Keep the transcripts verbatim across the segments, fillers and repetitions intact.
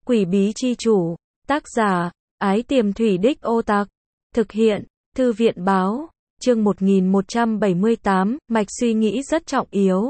Quỷ bí chi chủ. Tác giả, Ái Tiềm Thủy Đích Ô Tặc. Thực hiện, Thư viện báo. Chương một nghìn một trăm bảy mươi tám, mạch suy nghĩ rất trọng yếu.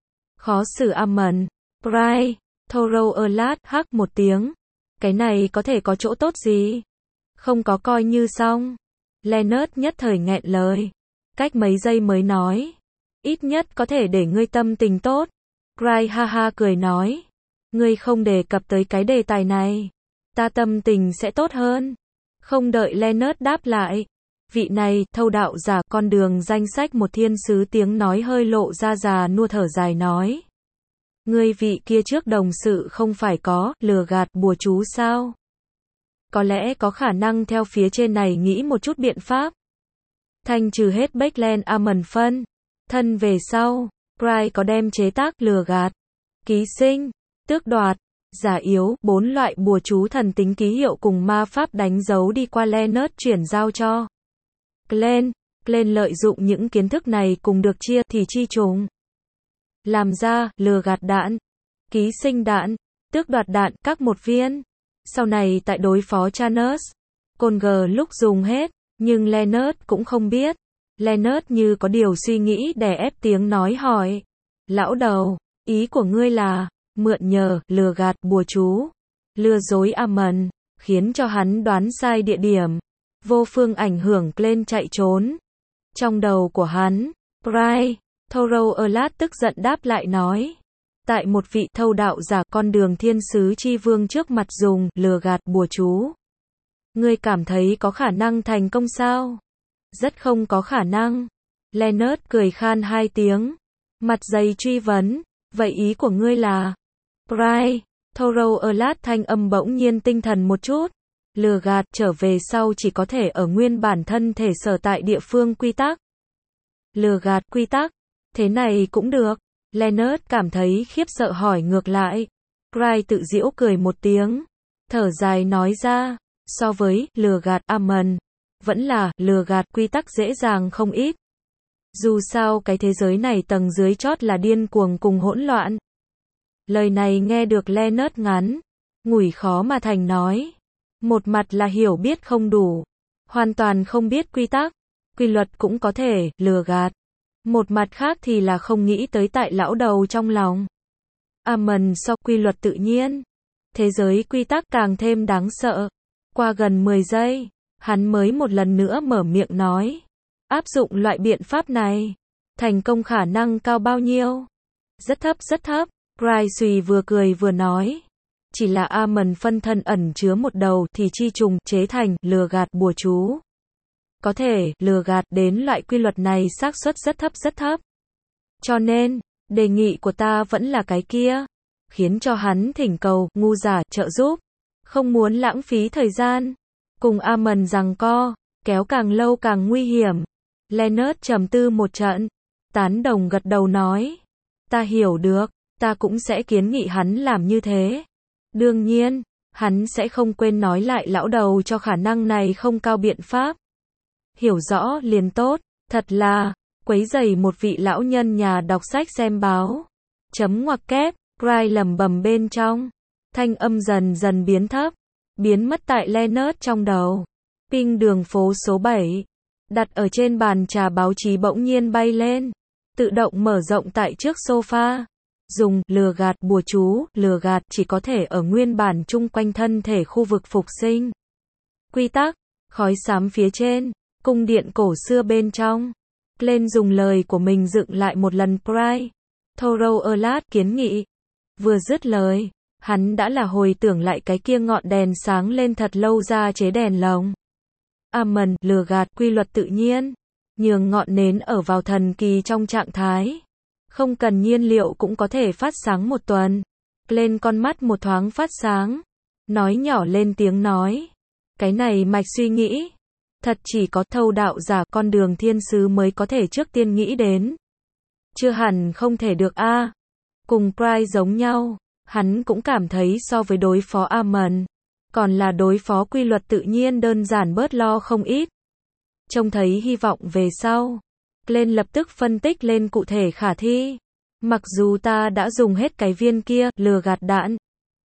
Khó xử Amon. Pry. Thorough Erlat hắc một tiếng. Cái này có thể có chỗ tốt gì? Không có coi như xong. Leonard nhất thời nghẹn lời. Cách mấy giây mới nói. Ít nhất có thể để ngươi tâm tình tốt. Pry ha ha cười nói. Ngươi không đề cập tới cái đề tài này. Ta tâm tình sẽ tốt hơn. Không đợi Leonard đáp lại. Vị này, thâu đạo giả con đường danh sách một thiên sứ tiếng nói hơi lộ ra già nua thở dài nói. Ngươi vị kia trước đồng sự không phải có, lừa gạt bùa chú sao? Có lẽ có khả năng theo phía trên này nghĩ một chút biện pháp. Thanh trừ hết Backland Amon phân. Thân về sau, Pry có đem chế tác lừa gạt, ký sinh, tước đoạt, giả yếu, bốn loại bùa chú thần tính ký hiệu cùng ma pháp đánh dấu đi qua Leonard chuyển giao cho Glenn. Glenn lợi dụng những kiến thức này cùng được chia thì chi trùng. Làm ra, lừa gạt đạn, ký sinh đạn, tước đoạt đạn, các một viên. Sau này tại đối phó Chanus, Conger lúc dùng hết, nhưng Leonard cũng không biết. Leonard như có điều suy nghĩ đè ép tiếng nói hỏi. Lão đầu, ý của ngươi là, mượn nhờ, lừa gạt, bùa chú, lừa dối Amon, khiến cho hắn đoán sai địa điểm, vô phương ảnh hưởng Glenn chạy trốn. Trong đầu của hắn, Pry, Thorough Erlat tức giận đáp lại nói. Tại một vị thâu đạo giả con đường thiên sứ chi vương trước mặt dùng, lừa gạt, bùa chú. Ngươi cảm thấy có khả năng thành công sao? Rất không có khả năng. Leonard cười khan hai tiếng. Mặt dày truy vấn. Vậy ý của ngươi là? Pry, Thorough Erlat thanh âm bỗng nhiên tinh thần một chút. Lừa gạt trở về sau chỉ có thể ở nguyên bản thân thể sở tại địa phương quy tắc. Lừa gạt quy tắc. Thế này cũng được. Leonard cảm thấy khiếp sợ hỏi ngược lại. Pry tự giễu cười một tiếng. Thở dài nói ra. So với lừa gạt Amon, vẫn là lừa gạt quy tắc dễ dàng không ít. Dù sao cái thế giới này tầng dưới chót là điên cuồng cùng hỗn loạn. Lời này nghe được Leonard ngắn, ngủi khó mà thành nói. Một mặt là hiểu biết không đủ, hoàn toàn không biết quy tắc, quy luật cũng có thể lừa gạt. Một mặt khác thì là không nghĩ tới tại lão đầu trong lòng. Amon so quy luật tự nhiên, thế giới quy tắc càng thêm đáng sợ. Qua gần mười giây, hắn mới một lần nữa mở miệng nói. Áp dụng loại biện pháp này, thành công khả năng cao bao nhiêu? Rất thấp rất thấp. Pry suy vừa cười vừa nói. Chỉ là Amon phân thân ẩn chứa một đầu thì chi trùng chế thành lừa gạt bùa chú. Có thể lừa gạt đến loại quy luật này xác suất rất thấp rất thấp. Cho nên, đề nghị của ta vẫn là cái kia. Khiến cho hắn thỉnh cầu, ngu giả, trợ giúp. Không muốn lãng phí thời gian. Cùng Amon giằng co, kéo càng lâu càng nguy hiểm. Leonard trầm tư một trận. Tán đồng gật đầu nói. Ta hiểu được, ta cũng sẽ kiến nghị hắn làm như thế. Đương nhiên, hắn sẽ không quên nói lại lão đầu cho khả năng này không cao biện pháp. Hiểu rõ liền tốt, thật là, quấy rầy một vị lão nhân nhà đọc sách xem báo. Chấm ngoặc kép, Pry lẩm bẩm bên trong. Thanh âm dần dần biến thấp, biến mất tại Leonard trong đầu. Ping đường phố số bảy, đặt ở trên bàn trà báo chí bỗng nhiên bay lên, tự động mở rộng tại trước sofa. Dùng lừa gạt bùa chú, lừa gạt chỉ có thể ở nguyên bản chung quanh thân thể khu vực phục sinh. Quy tắc, khói xám phía trên, cung điện cổ xưa bên trong. Glenn dùng lời của mình dựng lại một lần Pry. Thorough Erlat kiến nghị. Vừa dứt lời, hắn đã là hồi tưởng lại cái kia ngọn đèn sáng lên thật lâu ra chế đèn lồng. Amon, lừa gạt quy luật tự nhiên, nhường ngọn nến ở vào thần kỳ trong trạng thái. Không cần nhiên liệu cũng có thể phát sáng một tuần. Lên con mắt một thoáng phát sáng. Nói nhỏ lên tiếng nói. Cái này mạch suy nghĩ. Thật chỉ có thâu đạo giả con đường thiên sứ mới có thể trước tiên nghĩ đến. Chưa hẳn không thể được a. À, cùng Pry giống nhau. Hắn cũng cảm thấy so với đối phó Amon, còn là đối phó quy luật tự nhiên đơn giản bớt lo không ít. Trông thấy hy vọng về sau. Glenn lập tức phân tích lên cụ thể khả thi. Mặc dù ta đã dùng hết cái viên kia, lừa gạt đạn.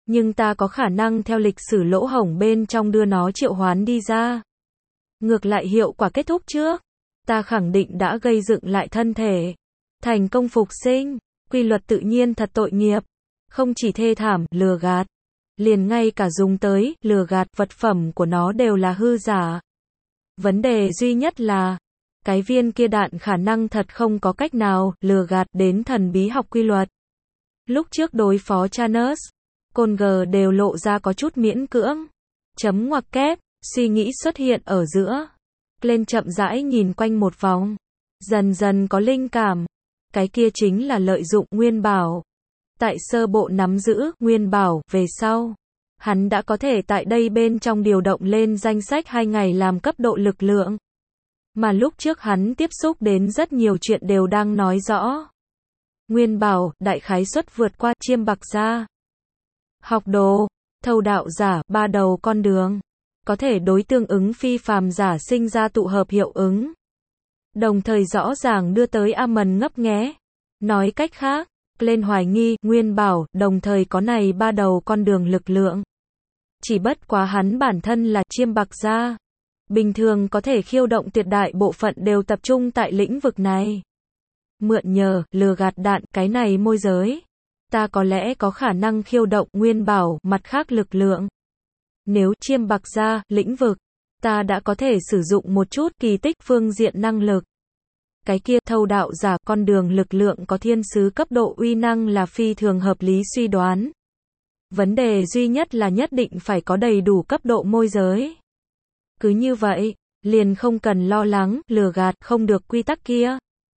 Nhưng ta có khả năng theo lịch sử lỗ hổng bên trong đưa nó triệu hoán đi ra. Ngược lại hiệu quả kết thúc trước. Ta khẳng định đã gây dựng lại thân thể. Thành công phục sinh. Quy luật tự nhiên thật tội nghiệp. Không chỉ thê thảm, lừa gạt. Liền ngay cả dùng tới, lừa gạt, vật phẩm của nó đều là hư giả. Vấn đề duy nhất là, cái viên kia đạn khả năng thật không có cách nào, lừa gạt đến thần bí học quy luật. Lúc trước đối phó Thanos, Conger đều lộ ra có chút miễn cưỡng. Chấm ngoặc kép, suy nghĩ xuất hiện ở giữa. Lên chậm rãi nhìn quanh một vòng. Dần dần có linh cảm. Cái kia chính là lợi dụng nguyên bảo. Tại sơ bộ nắm giữ nguyên bảo, về sau, hắn đã có thể tại đây bên trong điều động lên danh sách hai ngày làm cấp độ lực lượng. Mà lúc trước hắn tiếp xúc đến rất nhiều chuyện đều đang nói rõ. Nguyên bảo, đại khái suất vượt qua chiêm bạc gia. Học đồ, thâu đạo giả, ba đầu con đường. Có thể đối tương ứng phi phàm giả sinh ra tụ hợp hiệu ứng. Đồng thời rõ ràng đưa tới Amon ngấp nghé. Nói cách khác, lên hoài nghi, nguyên bảo, đồng thời có này ba đầu con đường lực lượng. Chỉ bất quá hắn bản thân là chiêm bạc gia. Bình thường có thể khiêu động tuyệt đại bộ phận đều tập trung tại lĩnh vực này. Mượn nhờ, lừa gạt đạn, cái này môi giới. Ta có lẽ có khả năng khiêu động nguyên bảo, mặt khác lực lượng. Nếu chiêm bạc gia, lĩnh vực, ta đã có thể sử dụng một chút kỳ tích phương diện năng lực. Cái kia thâu đạo giả con đường lực lượng có thiên sứ cấp độ uy năng là phi thường hợp lý suy đoán. Vấn đề duy nhất là nhất định phải có đầy đủ cấp độ môi giới. Cứ như vậy, liền không cần lo lắng, lừa gạt không được quy tắc kia.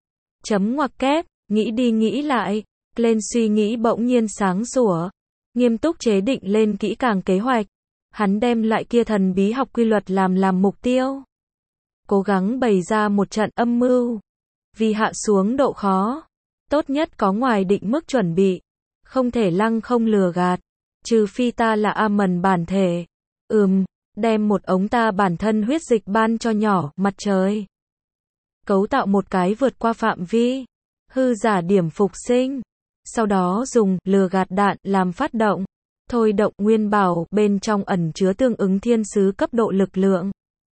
Chấm ngoặc kép, nghĩ đi nghĩ lại, lên suy nghĩ bỗng nhiên sáng sủa. Nghiêm túc chế định lên kỹ càng kế hoạch. Hắn đem lại kia thần bí học quy luật làm làm mục tiêu. Cố gắng bày ra một trận âm mưu. Vì hạ xuống độ khó. Tốt nhất có ngoài định mức chuẩn bị. Không thể lăng không lừa gạt. Trừ phi ta là Amon bản thể. Ừm, đem một ống ta bản thân huyết dịch ban cho nhỏ, mặt trời. Cấu tạo một cái vượt qua phạm vi. Hư giả điểm phục sinh. Sau đó dùng lừa gạt đạn làm phát động. Thôi động nguyên bảo, bên trong ẩn chứa tương ứng thiên sứ cấp độ lực lượng.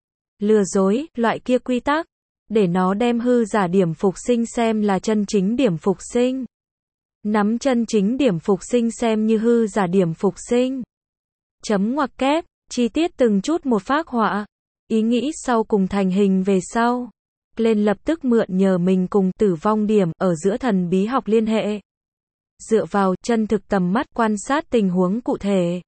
Lừa dối, loại kia quy tắc. Để nó đem hư giả điểm phục sinh xem là chân chính điểm phục sinh. Nắm chân chính điểm phục sinh xem như hư giả điểm phục sinh. Chấm ngoặc kép, chi tiết từng chút một phác họa. Ý nghĩ sau cùng thành hình về sau. Lên lập tức mượn nhờ mình cùng tử vong điểm ở giữa thần bí học liên hệ. Dựa vào chân thực tầm mắt quan sát tình huống cụ thể.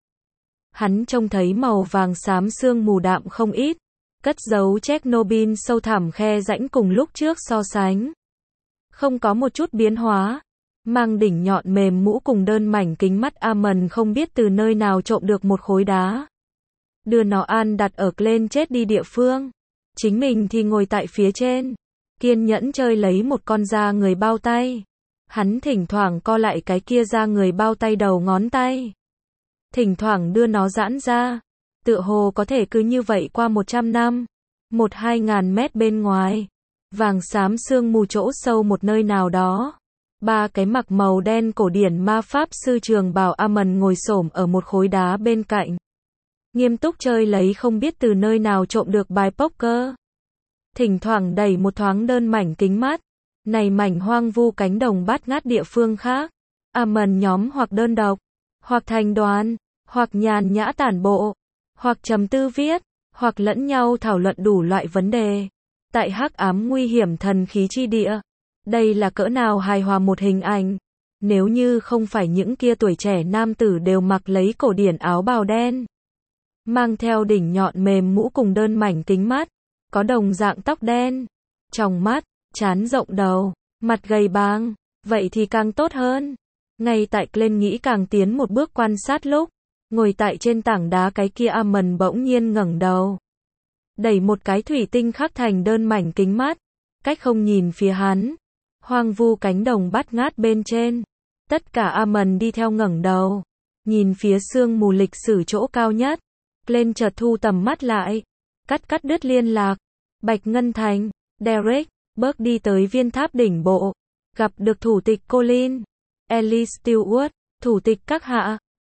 Hắn trông thấy màu vàng xám sương mù đạm không ít. Cất giấu Chernobyl sâu thẳm khe rãnh cùng lúc trước so sánh. Không có một chút biến hóa. Mang đỉnh nhọn mềm mũ cùng đơn mảnh kính mắt Amon không biết từ nơi nào trộm được một khối đá. Đưa nó an đặt ở lên chết đi địa phương. Chính mình thì ngồi tại phía trên. Kiên nhẫn chơi lấy một con da người bao tay. Hắn thỉnh thoảng co lại cái kia da người bao tay đầu ngón tay. Thỉnh thoảng đưa nó giãn ra. Tựa hồ có thể cứ như vậy qua một trăm năm. Một hai ngàn mét bên ngoài. Vàng xám sương mù chỗ sâu một nơi nào đó. Ba cái mặc màu đen cổ điển ma pháp sư trường bào Amon ngồi xổm ở một khối đá bên cạnh. Nghiêm túc chơi lấy không biết từ nơi nào trộm được bài poker. Thỉnh thoảng đẩy một thoáng đơn mảnh kính mắt. Này mảnh hoang vu cánh đồng bát ngát địa phương khác. Amon nhóm hoặc đơn độc, hoặc thành đoàn, hoặc nhàn nhã tản bộ, hoặc trầm tư viết, hoặc lẫn nhau thảo luận đủ loại vấn đề. Tại hắc ám nguy hiểm thần khí chi địa. Đây là cỡ nào hài hòa một hình ảnh. Nếu như không phải những kia tuổi trẻ nam tử đều mặc lấy cổ điển áo bào đen. Mang theo đỉnh nhọn mềm mũ cùng đơn mảnh kính mắt. Có đồng dạng tóc đen. Tròng mắt, trán rộng đầu, mặt gầy báng. Vậy thì càng tốt hơn. Ngay tại Glenn nghĩ càng tiến một bước quan sát lúc. Ngồi tại trên tảng đá cái kia Amon bỗng nhiên ngẩng đầu. Đẩy một cái thủy tinh khắc thành đơn mảnh kính mắt. Cách không nhìn phía hắn. Hoang vu cánh đồng bát ngát bên trên. Tất cả Amon đi theo ngẩng đầu. Nhìn phía sương mù lịch sử chỗ cao nhất. Lên chợt thu tầm mắt lại. Cắt cắt đứt liên lạc. Bạch Ngân Thành, Derek, bước đi tới viên tháp đỉnh bộ. Gặp được thủ tịch Colin. Ellie Stewart, thủ tịch các hạ.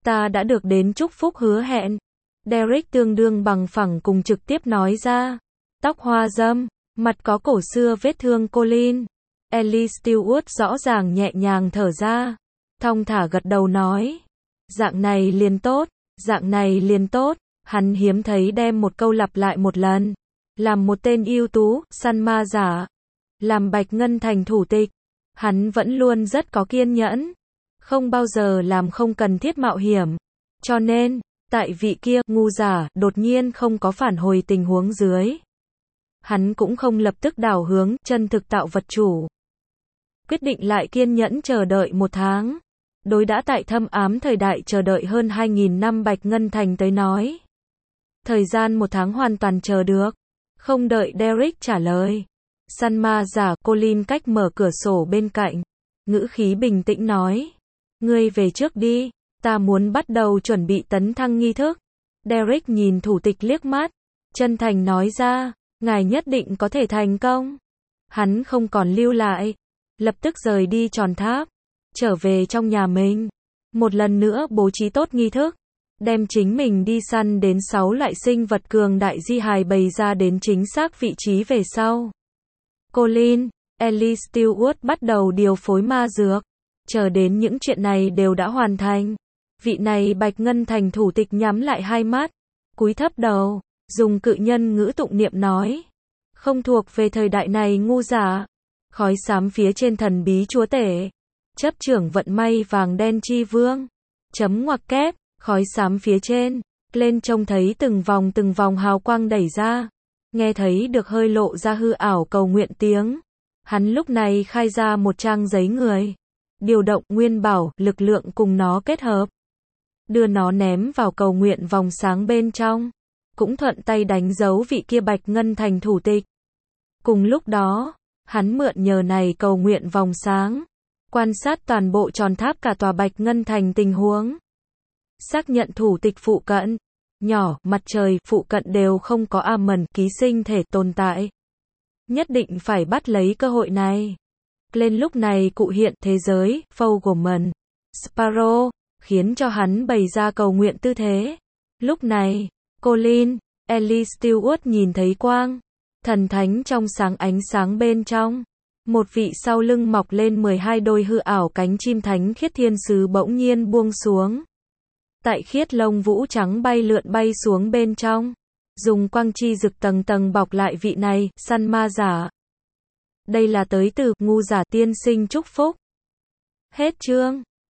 Ta đã được đến chúc phúc hứa hẹn. Derek tương đương bằng phẳng cùng trực tiếp nói ra. Tóc hoa râm, mặt có cổ xưa vết thương Colin. Ellie Stewart rõ ràng nhẹ nhàng thở ra. Thong thả gật đầu nói. Dạng này liền tốt, dạng này liền tốt. Hắn hiếm thấy đem một câu lặp lại một lần. Làm một tên ưu tú, săn ma giả. Làm Bạch Ngân Thành thủ tịch. Hắn vẫn luôn rất có kiên nhẫn. Không bao giờ làm không cần thiết mạo hiểm. Cho nên, tại vị kia, ngu giả, đột nhiên không có phản hồi tình huống dưới. Hắn cũng không lập tức đảo hướng, chân thực tạo vật chủ. Quyết định lại kiên nhẫn chờ đợi một tháng. Đối đã tại thâm ám thời đại chờ đợi hơn hai nghìn năm Bạch Ngân Thành tới nói. Thời gian một tháng hoàn toàn chờ được. Không đợi Derek trả lời. Săn ma giả, Colin cách mở cửa sổ bên cạnh. Ngữ khí bình tĩnh nói. Ngươi về trước đi, ta muốn bắt đầu chuẩn bị tấn thăng nghi thức. Derek nhìn thủ tịch liếc mắt. Chân thành nói ra, ngài nhất định có thể thành công. Hắn không còn lưu lại. Lập tức rời đi tròn tháp. Trở về trong nhà mình. Một lần nữa bố trí tốt nghi thức. Đem chính mình đi săn đến sáu loại sinh vật cường đại di hài bày ra đến chính xác vị trí về sau. Colin, Ellie Stewart bắt đầu điều phối ma dược. Chờ đến những chuyện này đều đã hoàn thành. Vị này Bạch Ngân Thành thủ tịch nhắm lại hai mắt. Cúi thấp đầu. Dùng cự nhân ngữ tụng niệm nói. Không thuộc về thời đại này ngu giả. Khói xám phía trên thần bí chúa tể. Chấp trưởng vận may vàng đen chi vương. Chấm ngoặc kép. Khói xám phía trên. Lên trông thấy từng vòng từng vòng hào quang đẩy ra. Nghe thấy được hơi lộ ra hư ảo cầu nguyện tiếng. Hắn lúc này khai ra một trang giấy người. Điều động nguyên bảo, lực lượng cùng nó kết hợp. Đưa nó ném vào cầu nguyện vòng sáng bên trong. Cũng thuận tay đánh dấu vị kia Bạch Ngân Thành thủ tịch. Cùng lúc đó, hắn mượn nhờ này cầu nguyện vòng sáng. Quan sát toàn bộ tròn tháp cả tòa Bạch Ngân Thành tình huống. Xác nhận thủ tịch phụ cận. Nhỏ, mặt trời, phụ cận đều không có Amon, ký sinh thể tồn tại. Nhất định phải bắt lấy cơ hội này. Lên lúc này cụ hiện thế giới, Fogelman, Sparrow, khiến cho hắn bày ra cầu nguyện tư thế. Lúc này, Colin, Ellie Stewart nhìn thấy quang. Thần thánh trong sáng ánh sáng bên trong. Một vị sau lưng mọc lên mười hai đôi hư ảo cánh chim thánh khiết thiên sứ bỗng nhiên buông xuống. Tại khiết lông vũ trắng bay lượn bay xuống bên trong. Dùng quang chi rực tầng tầng bọc lại vị này, săn ma giả. Đây là tới từ, ngu giả tiên sinh chúc phúc. Hết chương.